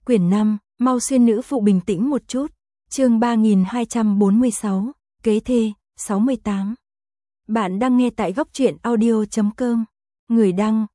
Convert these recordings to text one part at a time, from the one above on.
Quyển 5, mau xuyên nữ phụ bình tĩnh một chút. Chương 3246, kế thê, 68. Bạn đang nghe tại góc truyện audio.com. Người đăng,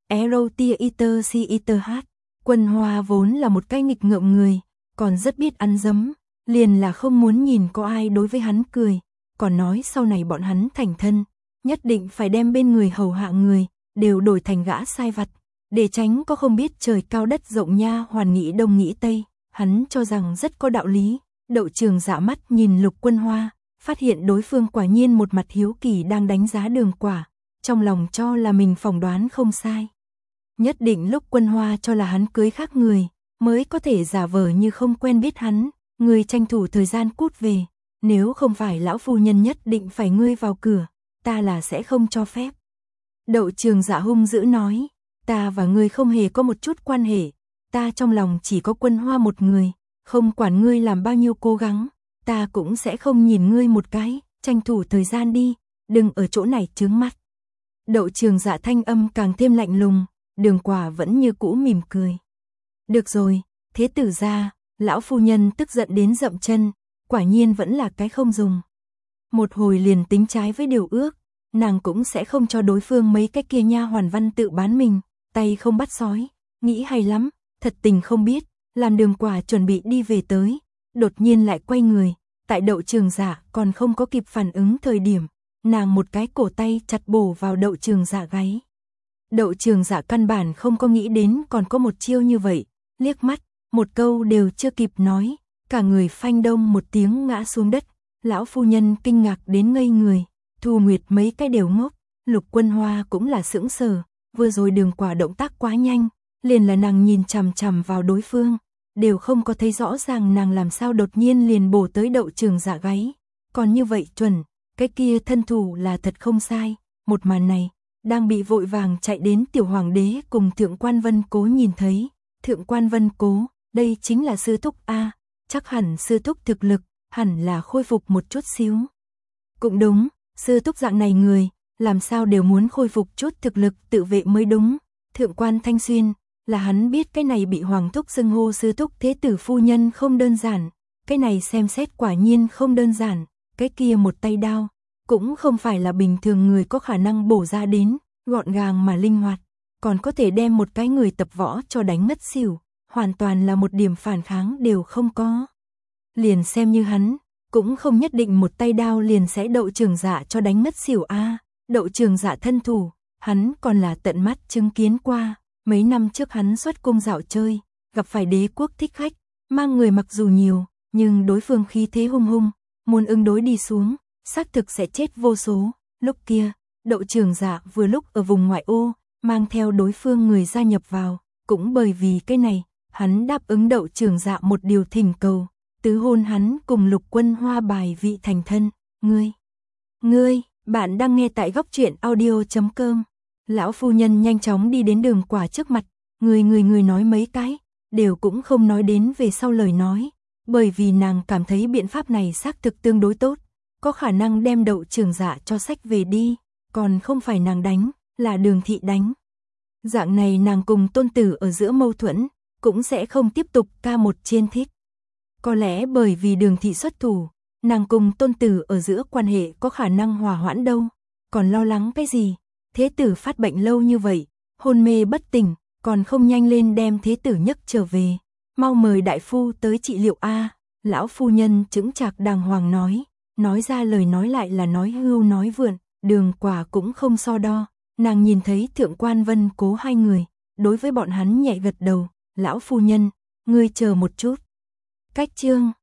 Erotiaiter. Quân Hoa vốn là một cái nghịch ngợm người, còn rất biết ăn dấm, liền là không muốn nhìn có ai đối với hắn cười, còn nói sau này bọn hắn thành thân, nhất định phải đem bên người hầu hạ người, đều đổi thành gã sai vặt, để tránh có không biết trời cao đất rộng nha hoàn nghĩ đông nghĩ tây, hắn cho rằng rất có đạo lý. Đậu Trường Dạ mắt nhìn Lục Quân Hoa, phát hiện đối phương quả nhiên một mặt hiếu kỳ đang đánh giá Đường Quả, trong lòng cho là mình phỏng đoán không sai. Nhất định lúc Quân Hoa cho là hắn cưới khác người, mới có thể giả vờ như không quen biết hắn, người tranh thủ thời gian cút về, nếu không phải lão phu nhân nhất định phải ngươi vào cửa, ta là sẽ không cho phép. Đậu Trường Dạ hung dữ nói, ta và ngươi không hề có một chút quan hệ, ta trong lòng chỉ có Quân Hoa một người, không quản ngươi làm bao nhiêu cố gắng, ta cũng sẽ không nhìn ngươi một cái, tranh thủ thời gian đi, đừng ở chỗ này chướng mắt. Đậu Trường Dạ thanh âm càng thêm lạnh lùng, Đường Quả vẫn như cũ mỉm cười. Được rồi, thế tử gia, lão phu nhân tức giận đến dậm chân, quả nhiên vẫn là cái không dùng. Một hồi liền tính trái với điều ước, nàng cũng sẽ không cho đối phương mấy cái kia nha hoàn văn tự bán mình, tay không bắt sói, nghĩ hay lắm, thật tình không biết, làm Đường Quả chuẩn bị đi về tới, đột nhiên lại quay người, tại Đậu Trường Dạ còn không có kịp phản ứng thời điểm, nàng một cái cổ tay chặt bổ vào Đậu Trường Dạ gáy. Đậu Trường Dạ căn bản không có nghĩ đến còn có một chiêu như vậy, liếc mắt, một câu đều chưa kịp nói, cả người phanh đông một tiếng ngã xuống đất, lão phu nhân kinh ngạc đến ngây người, Thu Nguyệt mấy cái đều ngốc, Lục Quân Hoa cũng là sững sờ, vừa rồi Đường Quả động tác quá nhanh, liền là nàng nhìn chằm chằm vào đối phương, đều không có thấy rõ ràng nàng làm sao đột nhiên liền bổ tới Đậu Trường Dạ gáy, còn như vậy chuẩn, cái kia thân thủ là thật không sai, một màn này, đang bị vội vàng chạy đến tiểu hoàng đế cùng Thượng Quan Vân Cố nhìn thấy, Thượng Quan Vân Cố, đây chính là sư thúc a, chắc hẳn sư thúc thực lực, hẳn là khôi phục một chút xíu. Cũng đúng, sư thúc dạng này người, làm sao đều muốn khôi phục chút thực lực tự vệ mới đúng. Thượng Quan Thanh Xuyên, là hắn biết cái này bị hoàng thúc xưng hô sư thúc thế tử phu nhân không đơn giản, cái này xem xét quả nhiên không đơn giản, cái kia một tay đao, cũng không phải là bình thường người có khả năng bổ ra đến, gọn gàng mà linh hoạt, còn có thể đem một cái người tập võ cho đánh ngất xỉu, hoàn toàn là một điểm phản kháng đều không có. Liền xem như hắn, cũng không nhất định một tay đao liền sẽ Đậu Trường Dạ cho đánh ngất xỉu a. Đậu Trường Dạ thân thủ, hắn còn là tận mắt chứng kiến qua, mấy năm trước hắn xuất cung dạo chơi, gặp phải đế quốc thích khách, mang người mặc dù nhiều, nhưng đối phương khí thế hung hung, muốn ứng đối đi xuống, xác thực sẽ chết vô số. Lúc kia, Đậu Trường Dạ vừa lúc ở vùng ngoại ô, mang theo đối phương người gia nhập vào, cũng bởi vì cái này, hắn đáp ứng Đậu Trường Dạ một điều thỉnh cầu, tứ hôn hắn cùng Lục Quân Hoa bài vị thành thân. Ngươi, bạn đang nghe tại góc truyện audio.com. Lão phu nhân nhanh chóng đi đến Đường Quả trước mặt, người nói mấy cái, đều cũng không nói đến về sau lời nói, bởi vì nàng cảm thấy biện pháp này xác thực tương đối tốt, có khả năng đem Đậu Trường Dạ cho sách về đi, còn không phải nàng đánh, là Đường thị đánh. Dạng này nàng cùng tôn tử ở giữa mâu thuẫn, cũng sẽ không tiếp tục ca một trên thích. Có lẽ bởi vì Đường thị xuất thủ, nàng cùng tôn tử ở giữa quan hệ có khả năng hòa hoãn đâu, còn lo lắng cái gì, thế tử phát bệnh lâu như vậy, hôn mê bất tỉnh, còn không nhanh lên đem thế tử nhấc trở về, mau mời đại phu tới trị liệu a. Lão phu nhân chững chạc đàng hoàng nói ra lời nói lại là nói hưu nói vượn, Đường Quả cũng không so đo, nàng nhìn thấy Thượng Quan Vân Cố hai người, đối với bọn hắn nhẹ gật đầu, lão phu nhân, ngươi chờ một chút. Cách chương